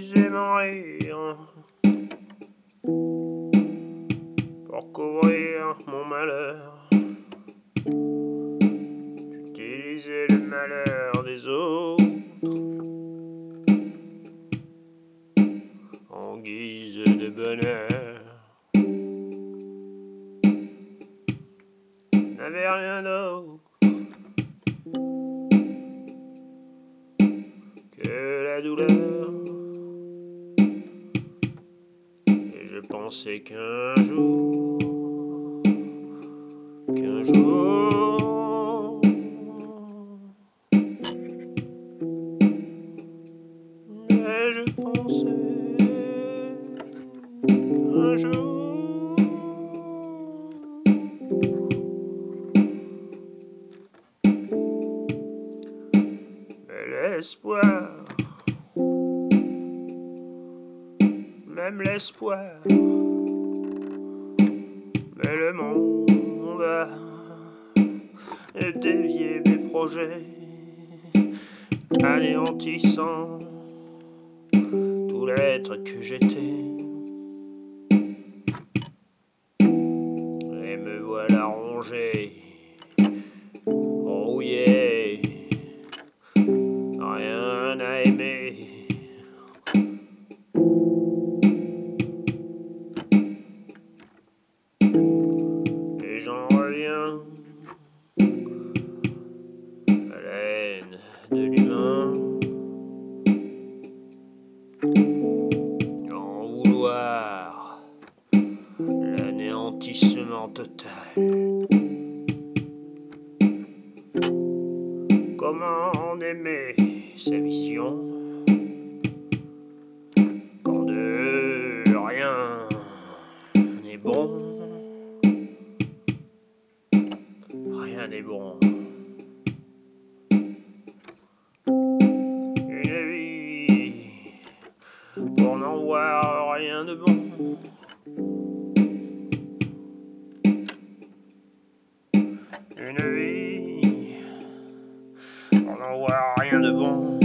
utiliser mon rire pour couvrir mon malheur. J'utilisais le malheur des autres en guise de bonheur. Je n'avais rien d'autre que la douleur. Et je pensais qu'un jour, mais je pensais qu'un jour, mais l'espoir, même l'espoir, mais le monde a dévié mes projets, anéantissant tout l'être que j'étais. Et me voilà rongé, rouillé, rien à aimer. Et j'en reviens à la haine de l'humain, en vouloir l'anéantissement total. Comment aimer sa vision quand de rien n'est bon? Rien n'est bon. Une vie pour n'en voir rien de bon. Une vie pour n'en voir rien de bon.